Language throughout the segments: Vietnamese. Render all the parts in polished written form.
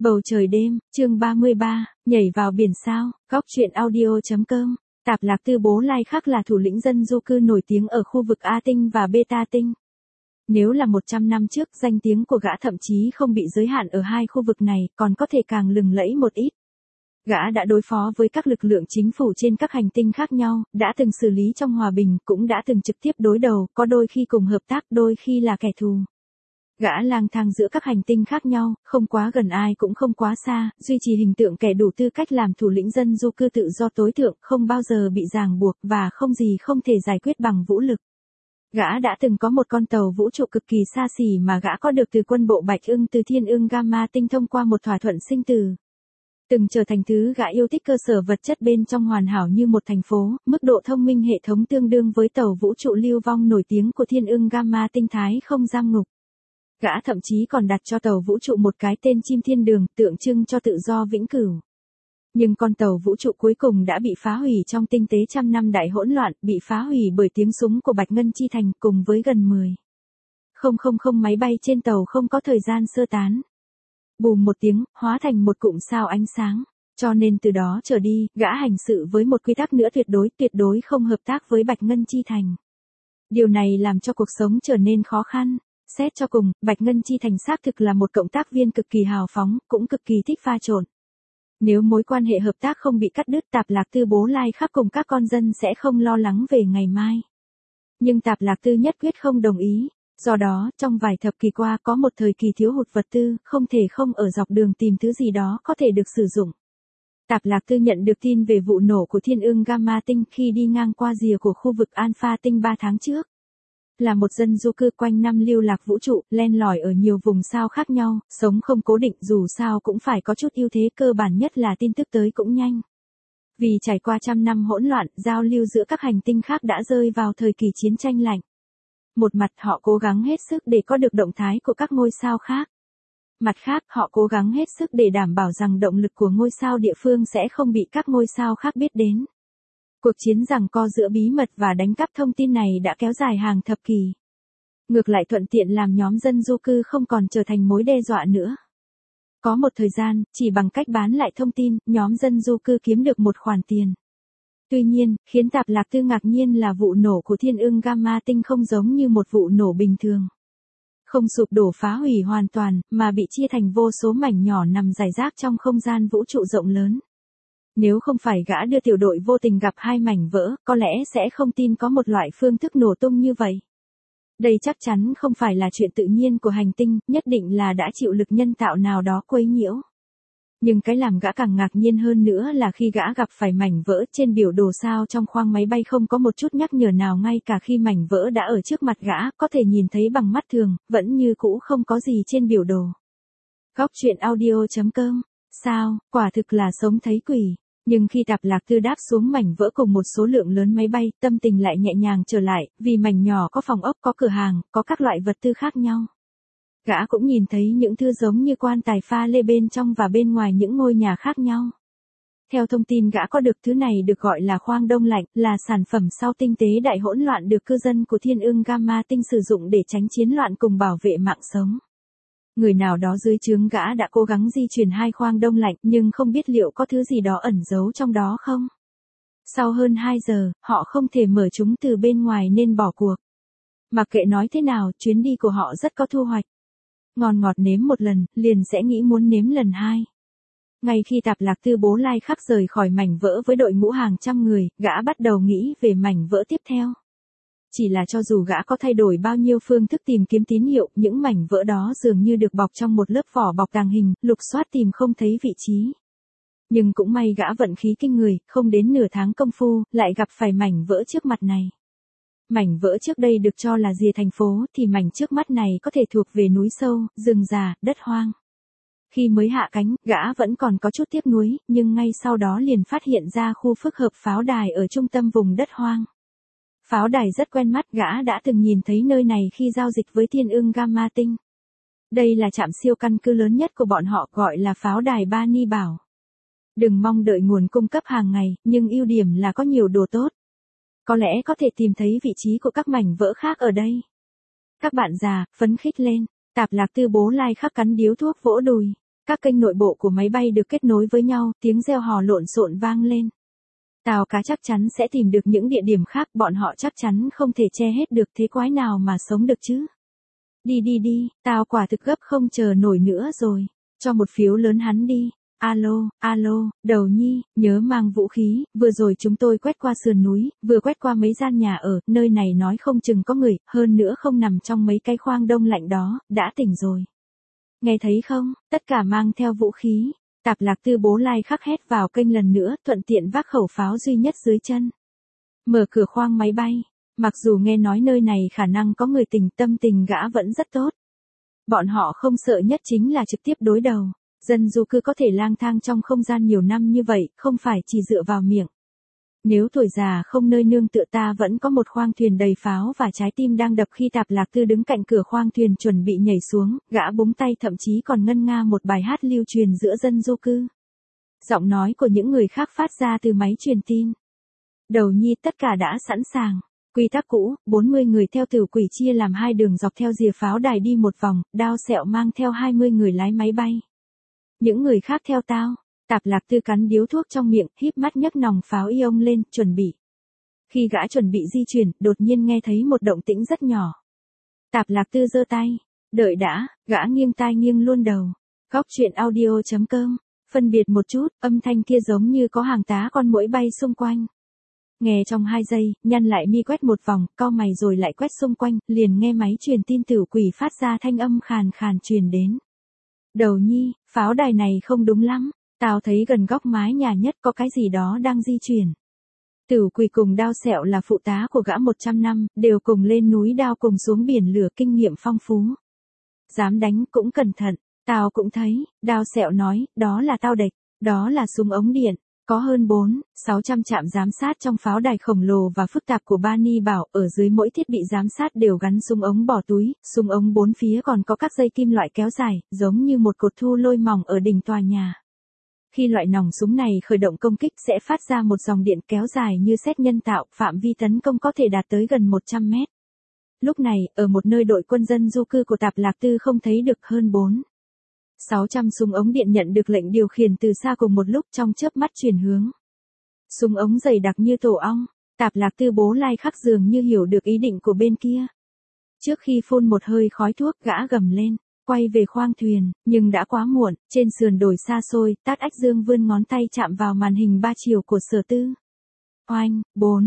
Bầu trời đêm, chương 33, nhảy vào biển sao, góc truyện audio.com. Tạp Lạc Tư Bố Lai Khắc là thủ lĩnh dân du cư nổi tiếng ở khu vực A tinh và Beta tinh. Nếu là 100 năm trước, danh tiếng của gã thậm chí không bị giới hạn ở hai khu vực này, còn có thể càng lừng lẫy một ít. Gã đã đối phó với các lực lượng chính phủ trên các hành tinh khác nhau, đã từng xử lý trong hòa bình, cũng đã từng trực tiếp đối đầu, có đôi khi cùng hợp tác, đôi khi là kẻ thù. Gã lang thang giữa các hành tinh khác nhau, không quá gần ai cũng không quá xa, duy trì hình tượng kẻ đủ tư cách làm thủ lĩnh dân du cư tự do tối thượng, không bao giờ bị ràng buộc và không gì không thể giải quyết bằng vũ lực. Gã đã từng có một con tàu vũ trụ cực kỳ xa xỉ mà gã có được từ quân bộ Bạch Ưng từ Thiên Ưng Gamma tinh thông qua một thỏa thuận sinh tử. Từng trở thành thứ gã yêu thích, cơ sở vật chất bên trong hoàn hảo như một thành phố, mức độ thông minh hệ thống tương đương với tàu vũ trụ lưu vong nổi tiếng của Thiên Ưng Gamma tinh Thái không giam ngục. Gã thậm chí còn đặt cho tàu vũ trụ một cái tên chim thiên đường, tượng trưng cho tự do vĩnh cửu. Nhưng con tàu vũ trụ cuối cùng đã bị phá hủy trong tinh tế trăm năm đại hỗn loạn, bị phá hủy bởi tiếng súng của Bạch Ngân Chi Thành cùng với gần 10,000 máy bay trên tàu không có thời gian sơ tán. Bùm một tiếng, hóa thành một cụm sao ánh sáng. Cho nên từ đó trở đi, gã hành sự với một quy tắc nữa, tuyệt đối không hợp tác với Bạch Ngân Chi Thành. Điều này làm cho cuộc sống trở nên khó khăn. Xét cho cùng, Bạch Ngân Chi Thành xác thực là một cộng tác viên cực kỳ hào phóng, cũng cực kỳ thích pha trộn. Nếu mối quan hệ hợp tác không bị cắt đứt, Tạp Lạc Tư Bố Lai Khắc cùng các con dân sẽ không lo lắng về ngày mai. Nhưng Tạp Lạc Tư nhất quyết không đồng ý. Do đó, trong vài thập kỷ qua có một thời kỳ thiếu hụt vật tư, không thể không ở dọc đường tìm thứ gì đó có thể được sử dụng. Tạp Lạc Tư nhận được tin về vụ nổ của Thiên Ưng Gamma tinh khi đi ngang qua rìa của khu vực Alpha tinh 3 tháng trước. Là một dân du cư quanh năm lưu lạc vũ trụ, len lỏi ở nhiều vùng sao khác nhau, sống không cố định, dù sao cũng phải có chút ưu thế, cơ bản nhất là tin tức tới cũng nhanh. Vì trải qua trăm năm hỗn loạn, giao lưu giữa các hành tinh khác đã rơi vào thời kỳ chiến tranh lạnh. Một mặt họ cố gắng hết sức để có được động thái của các ngôi sao khác. Mặt khác, họ cố gắng hết sức để đảm bảo rằng động lực của ngôi sao địa phương sẽ không bị các ngôi sao khác biết đến. Cuộc chiến giằng co giữa bí mật và đánh cắp thông tin này đã kéo dài hàng thập kỷ. Ngược lại thuận tiện làm nhóm dân du cư không còn trở thành mối đe dọa nữa. Có một thời gian, chỉ bằng cách bán lại thông tin, nhóm dân du cư kiếm được một khoản tiền. Tuy nhiên, khiến Tạp Lạc Tư ngạc nhiên là vụ nổ của Thiên Ưng Gamma tinh không giống như một vụ nổ bình thường. Không sụp đổ phá hủy hoàn toàn, mà bị chia thành vô số mảnh nhỏ nằm rải rác trong không gian vũ trụ rộng lớn. Nếu không phải gã đưa tiểu đội vô tình gặp hai mảnh vỡ, có lẽ sẽ không tin có một loại phương thức nổ tung như vậy. Đây chắc chắn không phải là chuyện tự nhiên của hành tinh, nhất định là đã chịu lực nhân tạo nào đó quấy nhiễu. Nhưng cái làm gã càng ngạc nhiên hơn nữa là khi gã gặp phải mảnh vỡ trên biểu đồ sao trong khoang máy bay không có một chút nhắc nhở nào, ngay cả khi mảnh vỡ đã ở trước mặt gã, có thể nhìn thấy bằng mắt thường, vẫn như cũ không có gì trên biểu đồ. Góc truyện audio.com. Sao, quả thực là sống thấy quỷ. Nhưng khi Tạp Lạc Tư đáp xuống mảnh vỡ cùng một số lượng lớn máy bay, tâm tình lại nhẹ nhàng trở lại, vì mảnh nhỏ có phòng ốc, có cửa hàng, có các loại vật tư khác nhau. Gã cũng nhìn thấy những thứ giống như quan tài pha lê bên trong và bên ngoài những ngôi nhà khác nhau. Theo thông tin gã có được, thứ này được gọi là khoang đông lạnh, là sản phẩm sau tinh tế đại hỗn loạn được cư dân của Thiên Ưng Gamma tinh sử dụng để tránh chiến loạn cùng bảo vệ mạng sống. Người nào đó dưới trướng gã đã cố gắng di chuyển hai khoang đông lạnh, nhưng không biết liệu có thứ gì đó ẩn giấu trong đó không. Sau hơn 2 giờ, họ không thể mở chúng từ bên ngoài nên bỏ cuộc. Mặc kệ nói thế nào, chuyến đi của họ rất có thu hoạch. Ngon ngọt nếm một lần, liền sẽ nghĩ muốn nếm lần hai. Ngay khi Tạp Lạc Tư Bố Lai Khắc rời khỏi mảnh vỡ với đội ngũ hàng trăm người, gã bắt đầu nghĩ về mảnh vỡ tiếp theo. Chỉ là cho dù gã có thay đổi bao nhiêu phương thức tìm kiếm tín hiệu, những mảnh vỡ đó dường như được bọc trong một lớp vỏ bọc tàng hình, lục soát tìm không thấy vị trí. Nhưng cũng may gã vận khí kinh người, không đến nửa tháng công phu, lại gặp phải mảnh vỡ trước mặt này. Mảnh vỡ trước đây được cho là rìa thành phố, thì mảnh trước mắt này có thể thuộc về núi sâu, rừng già, đất hoang. Khi mới hạ cánh, gã vẫn còn có chút tiếc nuối, nhưng ngay sau đó liền phát hiện ra khu phức hợp pháo đài ở trung tâm vùng đất hoang. Pháo đài rất quen mắt, gã đã từng nhìn thấy nơi này khi giao dịch với Thiên Ưng Gamma tinh. Đây là trạm siêu căn cứ lớn nhất của bọn họ, gọi là pháo đài Ba Ni Bảo. Đừng mong đợi nguồn cung cấp hàng ngày, nhưng ưu điểm là có nhiều đồ tốt. Có lẽ có thể tìm thấy vị trí của các mảnh vỡ khác ở đây. Các bạn già, phấn khích lên. Tạp Lạc Tư Bố Lai Khắc cắn điếu thuốc vỗ đùi. Các kênh nội bộ của máy bay được kết nối với nhau, tiếng reo hò lộn xộn vang lên. Tào Cá chắc chắn sẽ tìm được những địa điểm khác, bọn họ chắc chắn không thể che hết được, thế quái nào mà sống được chứ. Đi đi đi, tao quả thực gấp không chờ nổi nữa rồi, cho một phiếu lớn hắn đi. Alo, alo, Đầu Nhi, nhớ mang vũ khí, vừa rồi chúng tôi quét qua sườn núi, vừa quét qua mấy gian nhà ở, nơi này nói không chừng có người, hơn nữa không nằm trong mấy cái khoang đông lạnh đó, đã tỉnh rồi. Nghe thấy không, tất cả mang theo vũ khí. Tạp Lạc Tư bố lai khắc hét vào kênh lần nữa, thuận tiện vác khẩu pháo duy nhất dưới chân. Mở cửa khoang máy bay, mặc dù nghe nói nơi này khả năng có người tình, tâm tình gã vẫn rất tốt. Bọn họ không sợ nhất chính là trực tiếp đối đầu. Dân du cư có thể lang thang trong không gian nhiều năm như vậy, không phải chỉ dựa vào miệng. Nếu tuổi già không nơi nương tựa, ta vẫn có một khoang thuyền đầy pháo và trái tim đang đập. Khi Tạp Lạc Tư đứng cạnh cửa khoang thuyền chuẩn bị nhảy xuống, gã búng tay thậm chí còn ngân nga một bài hát lưu truyền giữa dân du cư. Giọng nói của những người khác phát ra từ máy truyền tin. Đầu Nhi, tất cả đã sẵn sàng. Quy tắc cũ, 40 người theo Tử Quỷ chia làm 2 đường dọc theo rìa pháo đài đi một vòng, Đao Sẹo mang theo 20 người lái máy bay. Những người khác theo tao. Tạp Lạc Tư cắn điếu thuốc trong miệng, híp mắt nhấc nòng pháo ion lên, chuẩn bị. Khi gã chuẩn bị di chuyển, đột nhiên nghe thấy một động tĩnh rất nhỏ. Tạp Lạc Tư giơ tay. Đợi đã, gã nghiêng tai nghiêng luôn đầu. Góc chuyện audio.com. Phân biệt một chút, âm thanh kia giống như có hàng tá con muỗi bay xung quanh. Nghe trong 2 giây, nhăn lại mi quét một vòng, cau mày rồi lại quét xung quanh, liền nghe máy truyền tin Tử Quỷ phát ra thanh âm khàn khàn truyền đến. Đầu Nhi, pháo đài này không đúng lắm, tao thấy gần góc mái nhà nhất có cái gì đó đang di chuyển. Tử Quỷ cùng Đao Sẹo là phụ tá của gã 100 năm, đều cùng lên núi đao cùng xuống biển lửa, kinh nghiệm phong phú. Dám đánh cũng cẩn thận, tao cũng thấy, Đao Sẹo nói, đó là tao địch, đó là súng ống điện. Có hơn 400-600 trạm giám sát trong pháo đài khổng lồ và phức tạp của Bani Bảo, ở dưới mỗi thiết bị giám sát đều gắn súng ống bỏ túi, súng ống 4 phía còn có các dây kim loại kéo dài, giống như một cột thu lôi mỏng ở đỉnh tòa nhà. Khi loại nòng súng này khởi động công kích sẽ phát ra một dòng điện kéo dài như sét nhân tạo, phạm vi tấn công có thể đạt tới gần 100 mét. Lúc này, ở một nơi đội quân dân du cư của Tạp Lạc Tư không thấy được hơn 600 súng ống điện nhận được lệnh điều khiển từ xa cùng một lúc, trong chớp mắt chuyển hướng. Súng ống dày đặc như tổ ong, Tạp Lạc Tư bố lai khắc dường như hiểu được ý định của bên kia. Trước khi phun một hơi khói thuốc, gã gầm lên, quay về khoang thuyền, nhưng đã quá muộn, trên sườn đồi xa xôi, Tát Ách Dương vươn ngón tay chạm vào màn hình 3 chiều của Sở Tư. Oanh,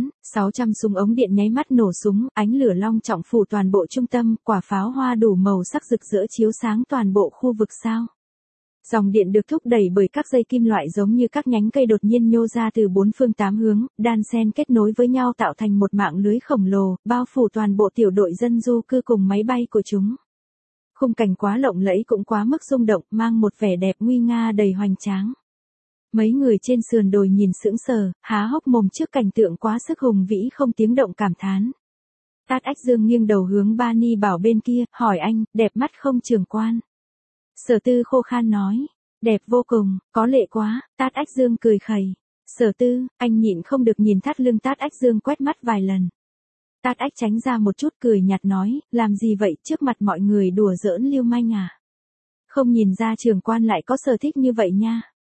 600 súng ống điện nháy mắt nổ súng, ánh lửa long trọng phủ toàn bộ trung tâm, quả pháo hoa đủ màu sắc rực rỡ chiếu sáng toàn bộ khu vực sao. Dòng điện được thúc đẩy bởi các dây kim loại giống như các nhánh cây đột nhiên nhô ra từ 4 phương 8 hướng, đan xen kết nối với nhau tạo thành một mạng lưới khổng lồ, bao phủ toàn bộ tiểu đội dân du cư cùng máy bay của chúng. Khung cảnh quá lộng lẫy cũng quá mức rung động, mang một vẻ đẹp nguy nga đầy hoành tráng. Mấy người trên sườn đồi nhìn sững sờ, há hốc mồm trước cảnh tượng quá sức hùng vĩ, không tiếng động cảm thán. Tát Ách Dương nghiêng đầu hướng Bani Bảo bên kia, hỏi anh, đẹp mắt không trưởng quan? Sở Tư khô khan nói, đẹp vô cùng, có lệ quá. Tát Ách Dương cười khẩy. Sở Tư, anh nhịn không được nhìn thắt lưng Tát Ách Dương quét mắt vài lần. Tát Ách tránh ra một chút cười nhạt nói, làm gì vậy, trước mặt mọi người đùa giỡn lưu manh à? Không nhìn ra trưởng quan lại có sở thích như vậy nha.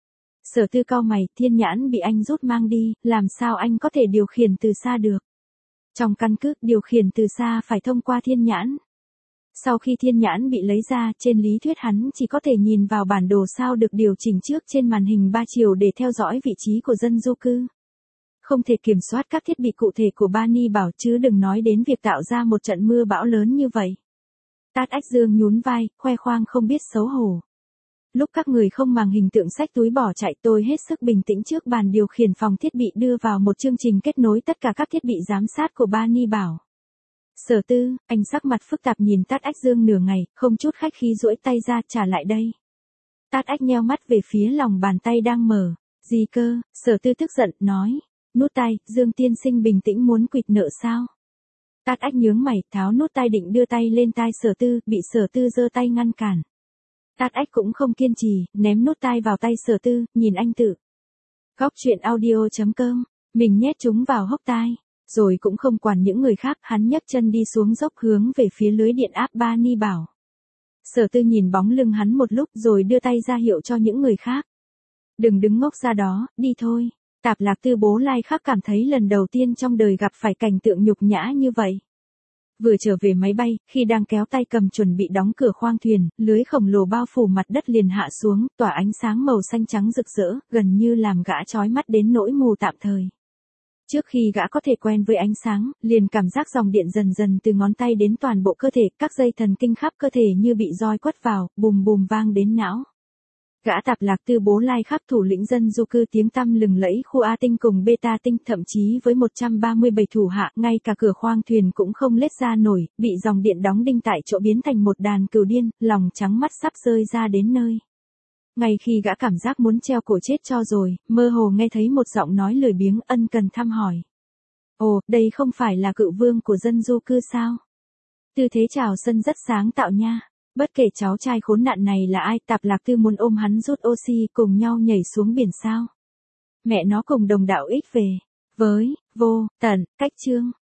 Sở Tư cau mày, thiên nhãn bị anh rút mang đi, làm sao anh có thể điều khiển từ xa được? Trong căn cứ, điều khiển từ xa phải thông qua thiên nhãn. Sau khi thiên nhãn bị lấy ra, trên lý thuyết hắn chỉ có thể nhìn vào bản đồ sao được điều chỉnh trước trên màn hình 3 chiều để theo dõi vị trí của dân du cư. Không thể kiểm soát các thiết bị cụ thể của Bani Bảo, chứ đừng nói đến việc tạo ra một trận mưa bão lớn như vậy. Tát Ách Dương nhún vai, khoe khoang không biết xấu hổ. Lúc các người không màng hình tượng xách túi bỏ chạy, tôi hết sức bình tĩnh trước bàn điều khiển phòng thiết bị đưa vào một chương trình kết nối tất cả các thiết bị giám sát của Bani Bảo. Sở Tư, anh sắc mặt phức tạp nhìn Tát Ách Dương nửa ngày, không chút khách khí duỗi tay ra, trả lại đây. Tát Ách nheo mắt về phía lòng bàn tay đang mở. Gì cơ? Sở Tư tức giận, nói. Nút tay, Dương tiên sinh bình tĩnh, muốn quỵt nợ sao? Tát Ách nhướng mày, tháo nút tay định đưa tay lên tai Sở Tư, bị Sở Tư giơ tay ngăn cản. Tát Ách cũng không kiên trì, ném nút tai vào tay Sở Tư, nhìn anh tự. Góc chuyện audio.com, mình nhét chúng vào hốc tai. Rồi cũng không quản những người khác, hắn nhấc chân đi xuống dốc hướng về phía lưới điện áp Bani Bảo. Sở Tư nhìn bóng lưng hắn một lúc rồi đưa tay ra hiệu cho những người khác. Đừng đứng ngốc ra đó, đi thôi. Tạp Lạc Tư Bố Lai Khắc cảm thấy lần đầu tiên trong đời gặp phải cảnh tượng nhục nhã như vậy. Vừa trở về máy bay, khi đang kéo tay cầm chuẩn bị đóng cửa khoang thuyền, lưới khổng lồ bao phủ mặt đất liền hạ xuống, tỏa ánh sáng màu xanh trắng rực rỡ, gần như làm gã chói mắt đến nỗi mù tạm thời. Trước khi gã có thể quen với ánh sáng, liền cảm giác dòng điện dần dần từ ngón tay đến toàn bộ cơ thể, các dây thần kinh khắp cơ thể như bị roi quất vào, bùm bùm vang đến não. Gã Tạp Lạc Tư Bố Lai Khắc thủ lĩnh dân du cư tiếng tăm lừng lẫy khu A tinh cùng Beta tinh, thậm chí với 137 thủ hạ, ngay cả cửa khoang thuyền cũng không lết ra nổi, bị dòng điện đóng đinh tại chỗ biến thành một đàn cừu điên, lòng trắng mắt sắp rơi ra đến nơi. Ngay khi gã cảm giác muốn treo cổ chết cho rồi, mơ hồ nghe thấy một giọng nói lười biếng ân cần thăm hỏi. Ồ, đây không phải là cựu vương của dân du cư sao? Tư thế chào sân rất sáng tạo nha. Bất kể cháu trai khốn nạn này là ai, Tạp Lạc Tư muốn ôm hắn rút oxy cùng nhau nhảy xuống biển sao. Mẹ nó cùng đồng đạo ích về. Với, vô, tận, cách chương.